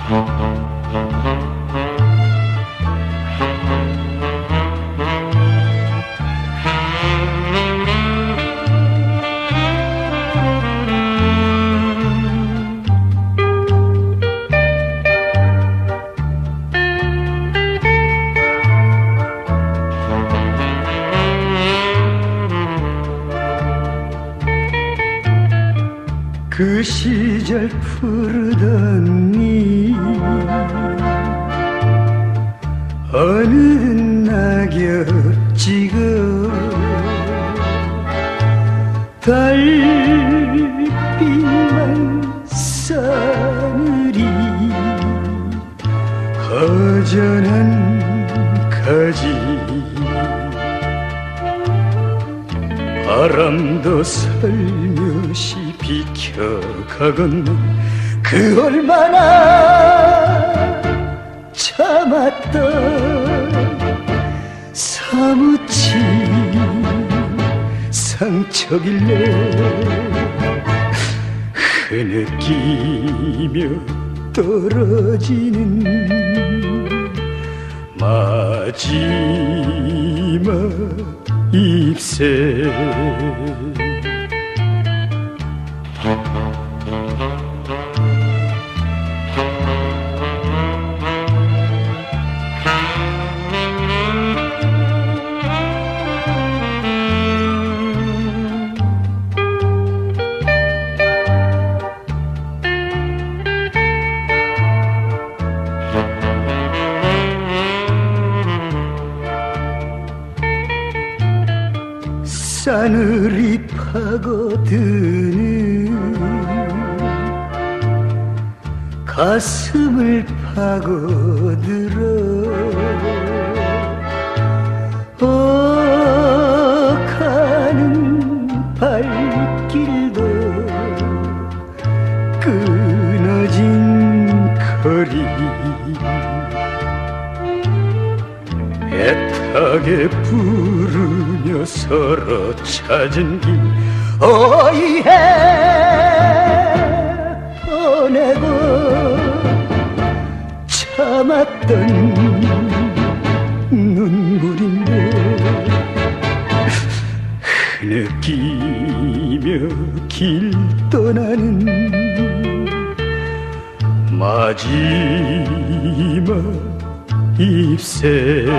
그 시절 푸르던 이 어느 낙엽 찍어 달빛만 싸늘이 허전한 가지 바람도 살며시 비켜가건 그 얼마나 참았던 사무친 상처길래 흐느끼며 떨어지는 마지막 잎새 싸늘이 파고드는 가슴을 파고들어 가는 발길도 끊어진 거리 애타게 부르며 서로 찾은 길 어이해 보내고 참았던 눈물인데 흐느끼며 길 떠나는 마지막 잎새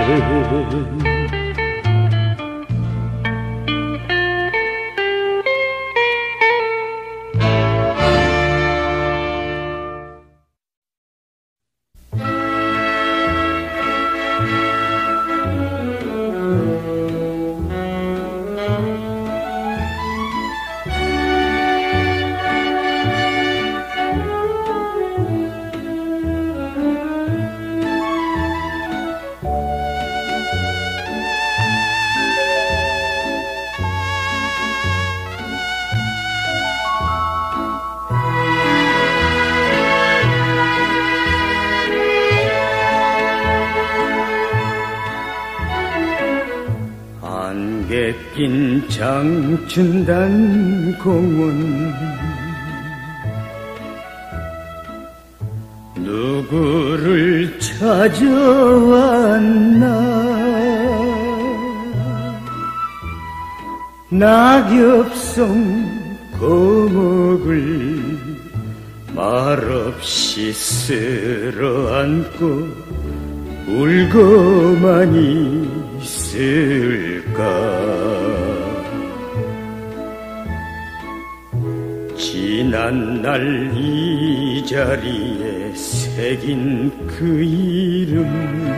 안개 낀 장춘단 공원 누구를 찾아왔나 낙엽송 고목을 말없이 쓸어안고 울고만 있을까 지난 날 이 자리에 새긴 그 이름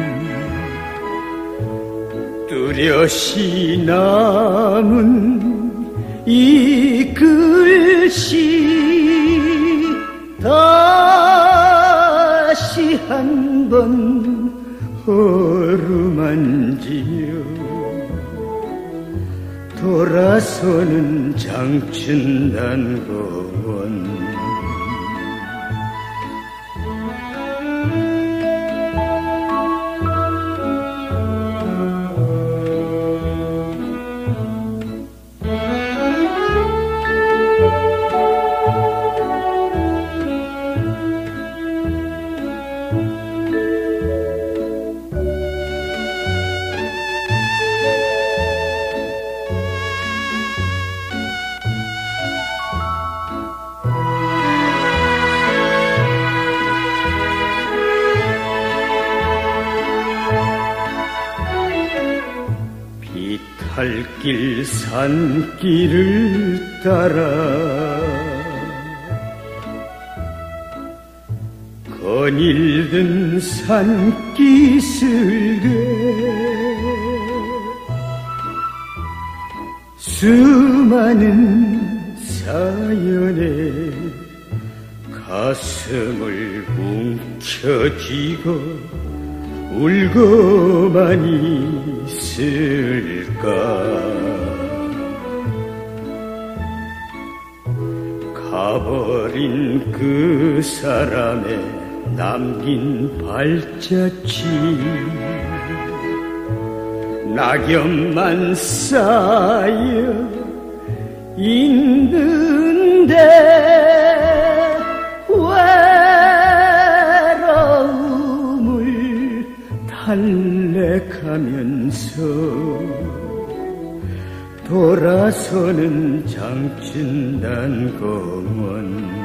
뚜렷이 남은 이 글씨 다시 한번 어루만지며 돌아서는 장춘단공원 산길 산길을 따라 거닐던 산기슭에 수많은 사연에 가슴을 움켜쥐고 울고만 있을까. 가버린 그 사람의 남긴 발자취 낙엽만 쌓여 있는데 외로움을 달래가면서 돌아서는 장춘단공원.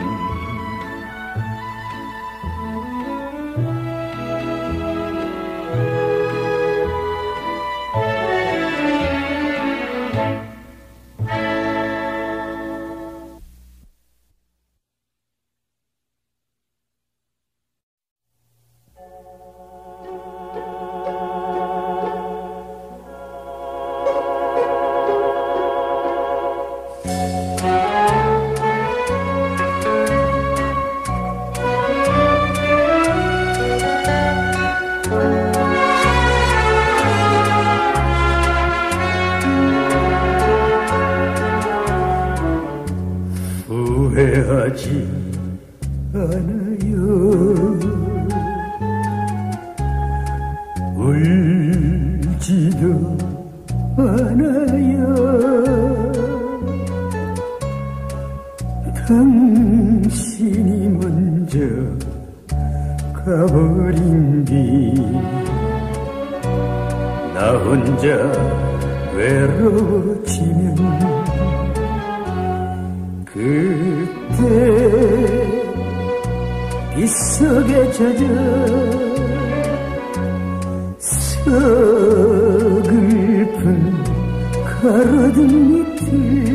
후회하지 않아요. 울지도 않아요. 당신이 먼저 가버린 뒤 나 혼자 외로워지면 그때 빗속에 젖어 서글픈 가로등 밑을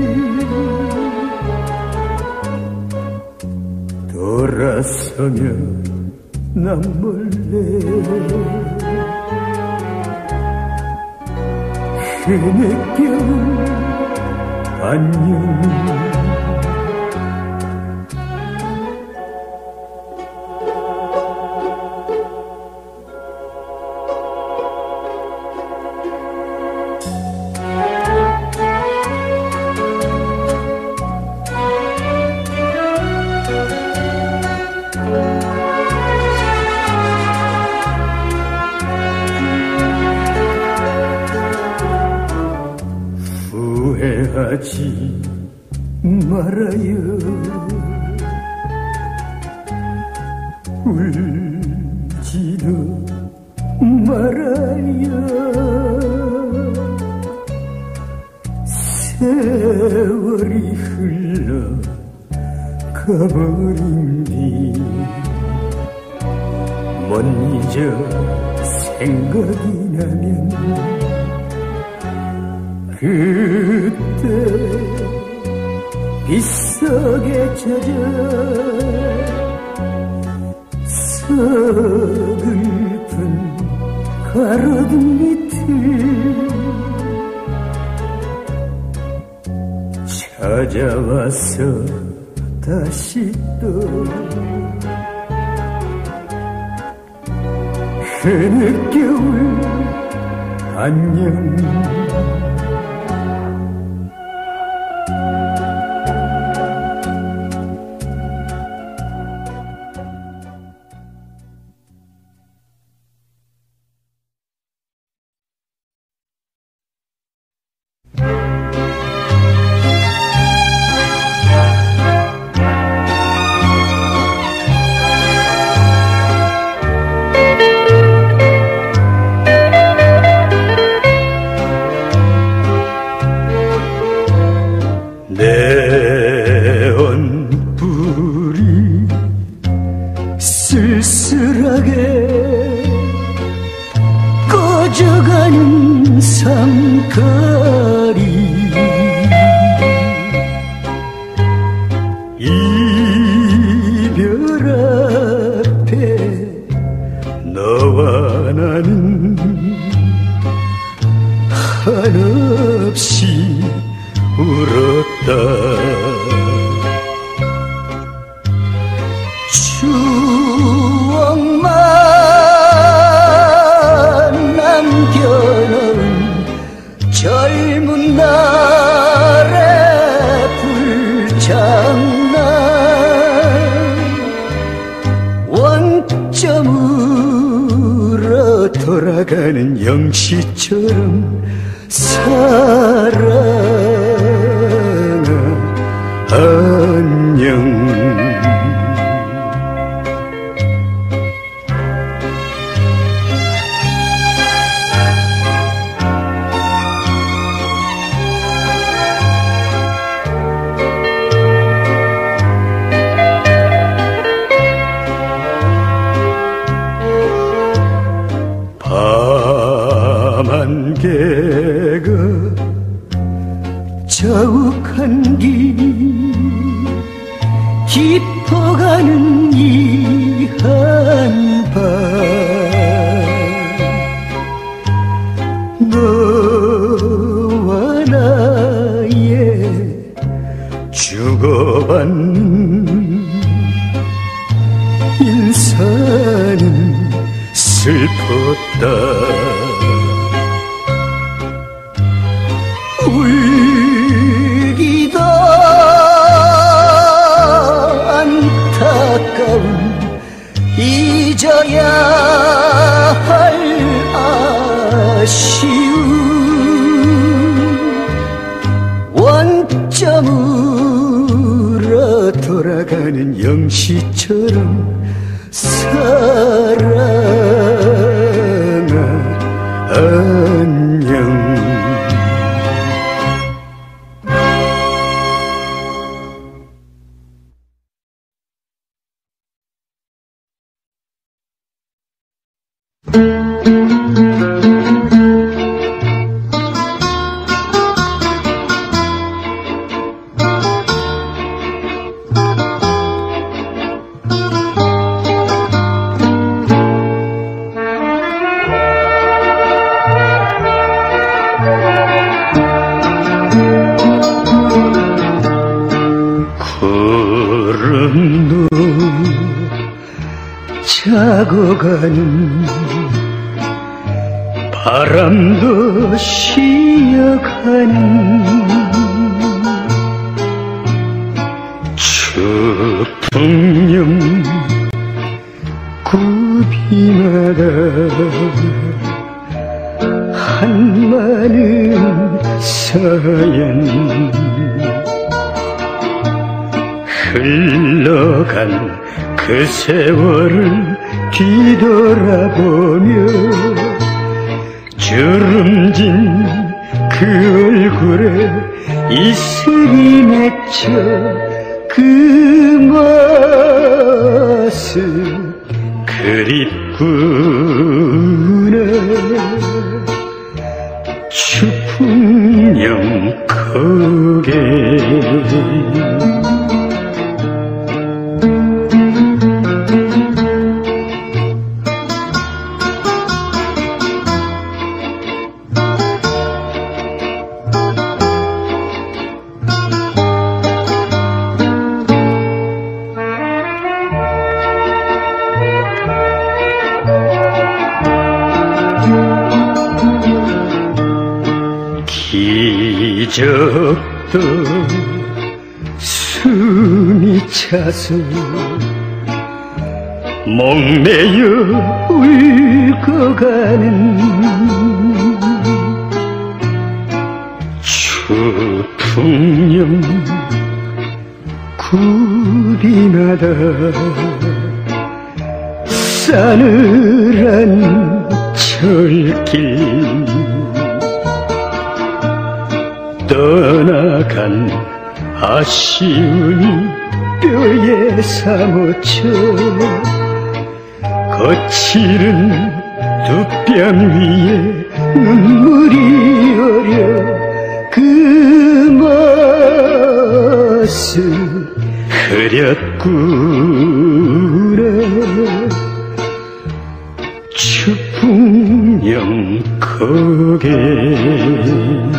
돌아서면 난 몰래 흐느껴 안녕. 후회하지 말아요. 울지도 말아요. 세월이 흘러 가버린 뒤 못 잊어 생각이 나면 그때 빗속에 젖어 서글픈 가로등 밑을 찾아와서 다시 또 흐느껴올 안녕. 네온불이 쓸쓸하게 꺼져가는 삼거리 앞에 너와 나는 한없이 울었다. 추억만 남겨놓은 젊은 날의 불장난, 원점으로 돌아가는 영시처럼 사랑아 안녕. 밤안개가 자욱한 길 깊어가는 이 한밤, 너와 나의 주고받는 인사는 슬펐다. 울기도 안타까운 잊어야 할 아쉬움, 원점으로 돌아가는 영시처럼 사랑아 안녕. 구름도 자고 가는, 바람도 쉬어가는, 추풍령 굽이마다 한많은 사연, 흘러간 그 세월을 뒤돌아보며 주름진 그 얼굴에 이슬이 맺혀 그 모습 그립구나. 추풍령 고개 기적도 숨이 차서 목매여 울고 가는 추풍령 굽이마다 싸늘한 철길 떠나간 아쉬움이 뼈에 사무쳐 거칠은 두 뺨 위에 눈물이 어려 그 모습 그렸구나 추풍령 거게